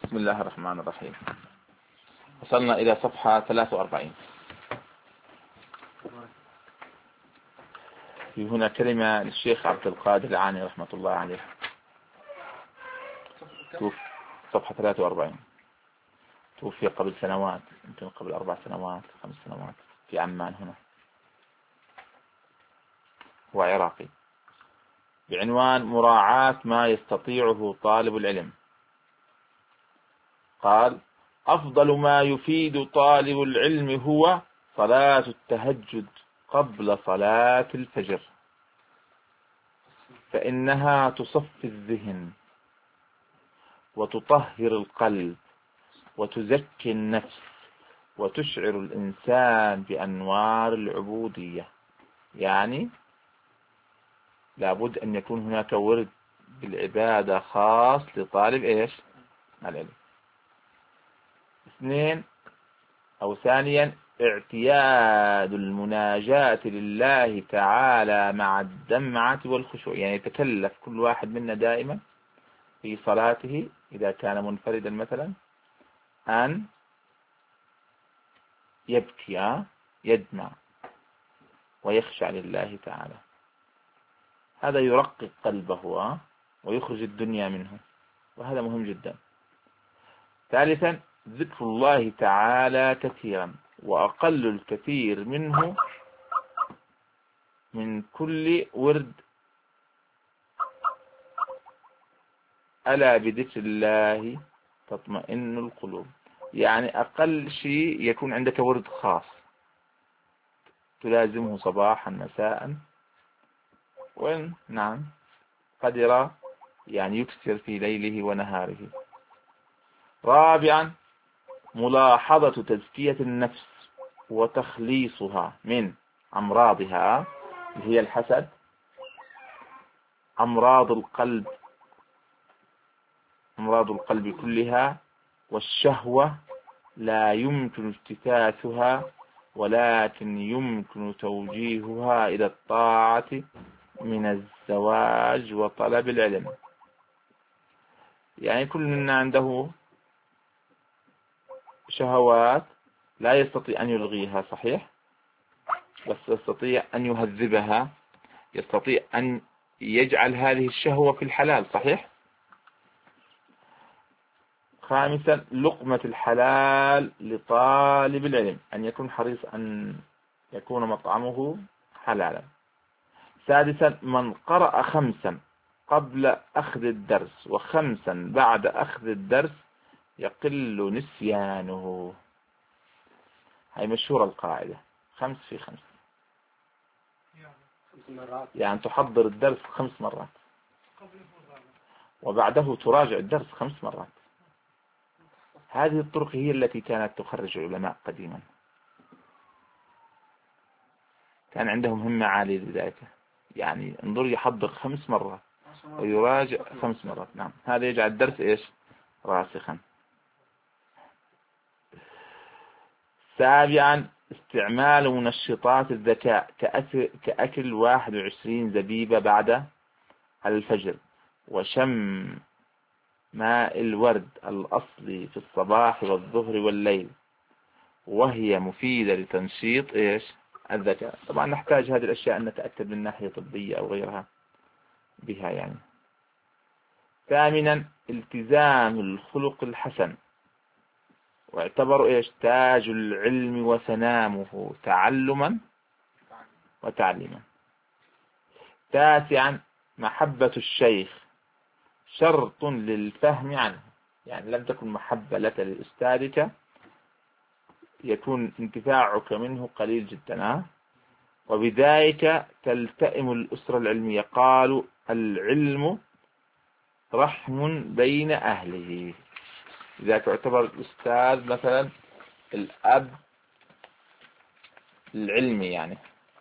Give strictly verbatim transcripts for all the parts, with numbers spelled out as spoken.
بسم الله الرحمن الرحيم. وصلنا إلى صفحة ثلاثة وأربعين. في هنا كلمة للشيخ عبد القادر العاني رحمة الله عليه. صفحة ثلاثة وأربعين. توفي قبل سنوات، يمكن قبل أربع سنوات خمس سنوات في عمان هنا. هو عراقي، بعنوان مراعاة ما يستطيعه طالب العلم. قال: أفضل ما يفيد طالب العلم هو صلاة التهجد قبل صلاة الفجر، فإنها تصفي الذهن وتطهر القلب وتزكي النفس وتشعر الإنسان بأنوار العبودية. يعني لابد أن يكون هناك ورد بالعبادة خاص لطالب إيش؟ العلم. اثنين أو ثانيا اعتياد المناجاة لله تعالى مع الدمعة والخشوع، يعني يتكلف كل واحد منا دائما في صلاته إذا كان منفردا مثلا أن يبكي يدمع ويخشع لله تعالى. هذا يرقق قلبه ويخرج الدنيا منه، وهذا مهم جدا. ثالثا ذكر الله تعالى كثيرا، وأقل الكثير منه من كل ورد ألا بذكر الله تطمئن القلوب. يعني أقل شيء يكون عندك ورد خاص تلازمه صباحا مساء، وإن نعم قدر يعني يكثر في ليله ونهاره. رابعا ملاحظة تزكية النفس وتخليصها من أمراضها، اللي هي الحسد، أمراض القلب أمراض القلب كلها، والشهوة لا يمكن اجتثاثها ولكن يمكن توجيهها إلى الطاعة من الزواج وطلب العلم. يعني كل منا عنده شهوات لا يستطيع أن يلغيها، صحيح، بس يستطيع أن يهذبها، يستطيع أن يجعل هذه الشهوة في الحلال، صحيح. خامسا لقمة الحلال لطالب العلم، أن يكون حريص أن يكون مطعمه حلالا. سادسا من قرأ خمسا قبل أخذ الدرس وخمسا بعد أخذ الدرس يقل نسيانه. هاي مشهورة القاعدة، خمس في خمس، يعني تحضر الدرس خمس مرات وبعده تراجع الدرس خمس مرات. هذه الطرق هي التي كانت تخرج العلماء قديما، كان عندهم همة عالية لذلك. يعني انظر، يحضر خمس مرات ويراجع خمس مرات. نعم، هذا يجعل الدرس إيش؟ راسخا. سابعا استعمال منشطات الذكاء كأكل واحد وعشرين زبيبة بعد الفجر، وشم ماء الورد الأصلي في الصباح والظهر والليل، وهي مفيدة لتنشيط إيش؟ الذكاء. طبعا نحتاج هذه الأشياء أن نتأكد من ناحية طبية أو غيرها بها يعني. ثامنا التزام الخلق الحسن، واعتبروا إيش؟ تاج العلم وسنامه تعلما وتعليما. تاسعا محبة الشيخ شرط للفهم عنه، يعني لم تكن محبة لك لأستاذك يكون انتفاعك منه قليل جدا، وبذلك تلتئم الأسرة العلمية. قالوا العلم رحم بين أهله، إذا تعتبر الأستاذ مثلا الأب العلمي يعني.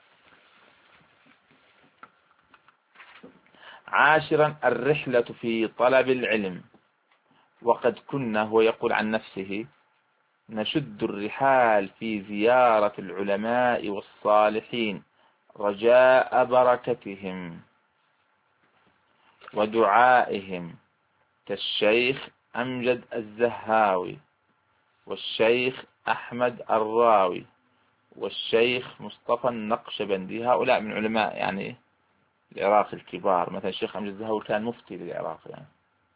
عاشرا الرحلة في طلب العلم، وقد كنا، هو يقول عن نفسه، نشد الرحال في زيارة العلماء والصالحين رجاء بركتهم ودعائهم، كالشيخ أمجد الزهاوي، والشيخ أحمد الراوي، والشيخ مصطفى النقشبندي. هؤلاء من علماء يعني العراق الكبار. مثلا الشيخ أمجد الزهاوي كان مفتي للعراق يعني.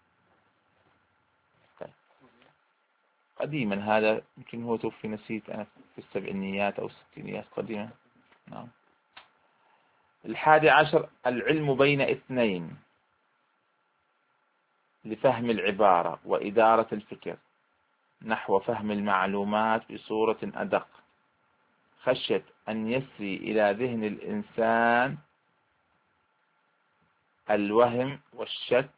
طيب. قديما هذا، يمكن هو توفي، نسيت أنا، في السبعينيات أو الستينيات، قديما. نعم. الحادي عشر العلم بين اثنين لفهم العبارة وإدارة الفكر، نحو فهم المعلومات بصورة أدق، خشية أن يسري إلى ذهن الإنسان الوهم والشك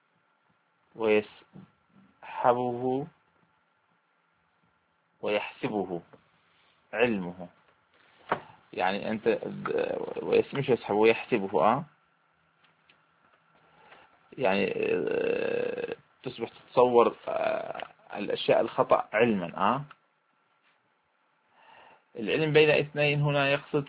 ويسحبه ويحسبه علمه. يعني أنت مش يسحبه ويحسبه أه يعني تصبح تتصور الأشياء الخطأ علما أه العلم بين اثنين هنا يقصد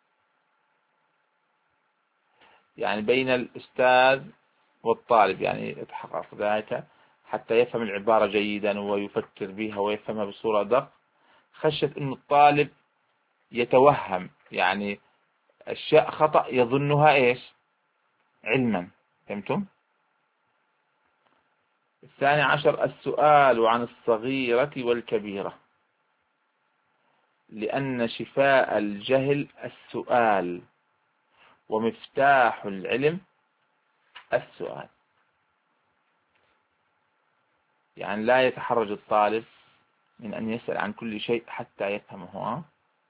يعني بين الأستاذ والطالب، يعني يتحقق ذلك حتى يفهم العبارة جيدا ويفكر بها ويفهمها بصورة أدق، خشية أن الطالب يتوهم يعني أشياء خطأ يظنها إيش علما. فهمتم؟ الثاني عشر السؤال عن الصغيرة والكبيرة، لأن شفاء الجهل السؤال، ومفتاح العلم السؤال. يعني لا يتحرج الطالب من أن يسأل عن كل شيء حتى يفهمه.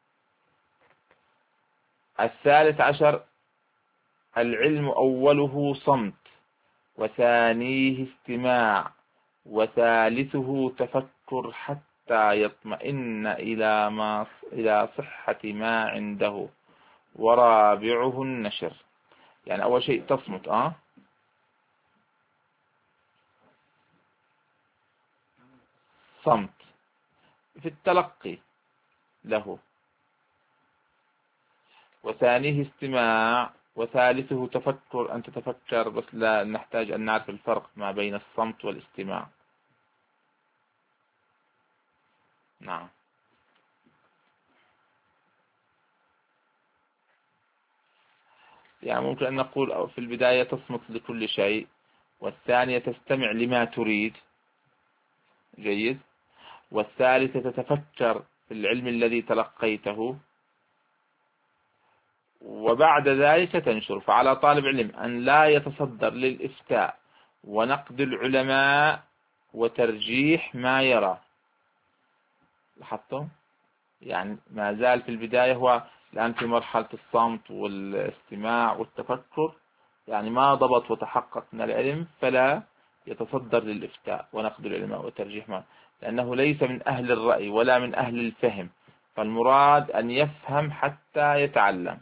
الثالث عشر العلم أوله صمت، وثانيه استماع، وثالثه تفكر حتى يطمئن إلى ما إلى صحة ما عنده، ورابعه النشر. يعني أول شيء تصمت أه صمت في التلقي له، وثانيه استماع، وثالثه تفكر، أن تتفكر، بس لا نحتاج أن نعرف الفرق ما بين الصمت والاستماع. نعم. يعني ممكن أن نقول في البداية تصمت لكل شيء، والثانية تستمع لما تريد، جيد، والثالثة تتفكر في العلم الذي تلقيته، وبعد ذلك تنشر. فعلى طالب علم أن لا يتصدر للإفتاء ونقد العلماء وترجيح ما يرى. لاحظتم؟ يعني ما زال في البداية هو الآن في مرحلة الصمت والاستماع والتفكر، يعني ما ضبط وتحقق من العلم، فلا يتصدر للإفتاء ونقد العلماء وترجيح ما، لأنه ليس من أهل الرأي ولا من أهل الفهم، فالمراد أن يفهم حتى يتعلم.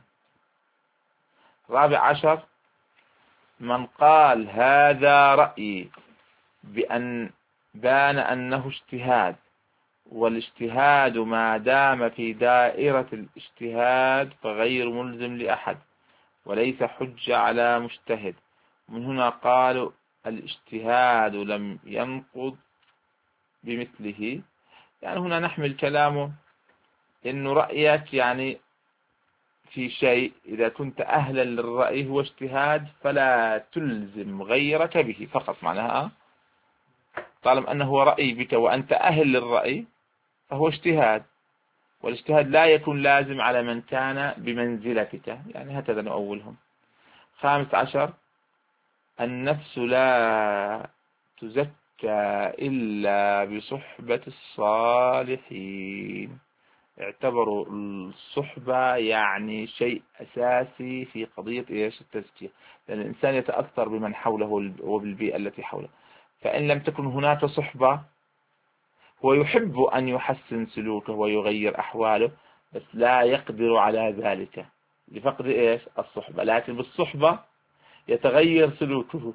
رابع عشر من قال هذا رأيي بأن بان أنه اجتهاد، والاجتهاد ما دام في دائرة الاجتهاد فغير ملزم لأحد، وليس حجة على مجتهد. من هنا قالوا الاجتهاد لم ينقض بمثله. يعني هنا نحمل كلامه إنه رأيك يعني في شيء إذا كنت أهلا للرأي هو اجتهاد، فلا تلزم غيرك به فقط. معناها طالما أنه رأي بك وأنت أهل للرأي فهو اجتهاد، والاجتهاد لا يكون لازم على من كان بمنزلتك. يعني هكذا نؤولهم. خامس عشر النفس لا تزكى إلا بصحبة الصالحين. اعتبروا الصحبة يعني شيء أساسي في قضية إيش التزكية، لأن الإنسان يتأثر بمن حوله وبالبيئة التي حوله. فإن لم تكن هناك صحبة، هو يحب أن يحسن سلوكه ويغير أحواله، بس لا يقدر على ذلك لفقد إيش الصحبة. لكن بالصحبة يتغير سلوكه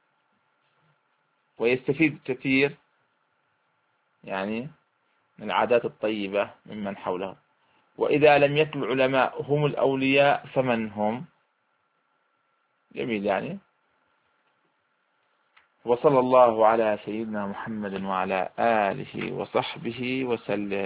ويستفيد كثير يعني من العادات الطيبة ممن حوله. وإذا لم يكن العلماء هم الأولياء فمن هم؟ جميل. يعني وصلى الله على سيدنا محمد وعلى آله وصحبه وسلم.